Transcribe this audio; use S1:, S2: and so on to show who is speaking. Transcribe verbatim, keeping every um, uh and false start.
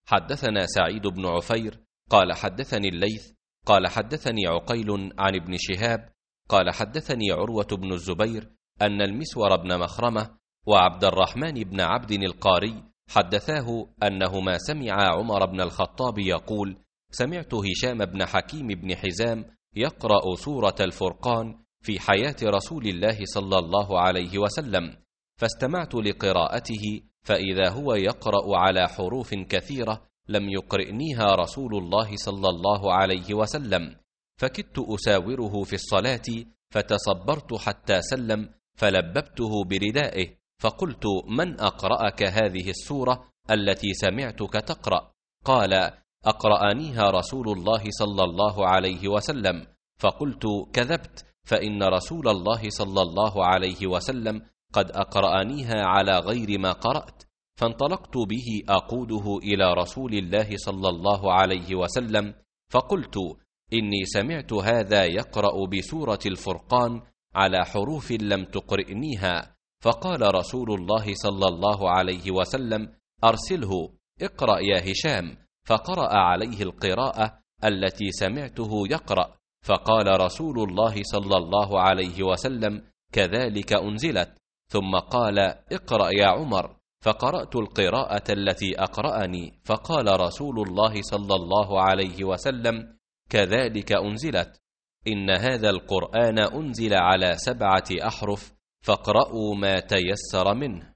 S1: حدثنا سعيد بن عفير قال حدثني الليث قال حدثني عقيل عن ابن شهاب قال حدثني عروة بن الزبير أن المسور بن مخرمة وعبد الرحمن بن عبد القاري حدثاه أنهما سمعا عمر بن الخطاب يقول: سمعت هشام بن حكيم بن حزام يقرأ سورة الفرقان في حياة رسول الله صلى الله عليه وسلم، فاستمعت لقراءته فإذا هو يقرأ على حروف كثيرة لم يقرئنيها رسول الله صلى الله عليه وسلم، فكدت أساوره في الصلاة فتصبرت حتى سلم فلببته بردائه فقلت: من أقرأك هذه السورة التي سمعتك تقرأ؟ قال: أقرأنيها رسول الله صلى الله عليه وسلم. فقلت: كذبت، فإن رسول الله صلى الله عليه وسلم قد أقرأنيها على غير ما قرأت. فانطلقت به أقوده إلى رسول الله صلى الله عليه وسلم فقلت: إني سمعت هذا يقرأ بسورة الفرقان على حروف لم تقرئنيها. فقال رسول الله صلى الله عليه وسلم: أرسله، اقرأ يا هشام. فقرأ عليه القراءة التي سمعته يقرأ، فقال رسول الله صلى الله عليه وسلم: كذلك أنزلت. ثم قال: اقرأ يا عمر. فقرأت القراءة التي أقرأني، فقال رسول الله صلى الله عليه وسلم: كذلك أنزلت. إن هذا القرآن أنزل على سبعة أحرف، فاقرأوا ما تيسر منه.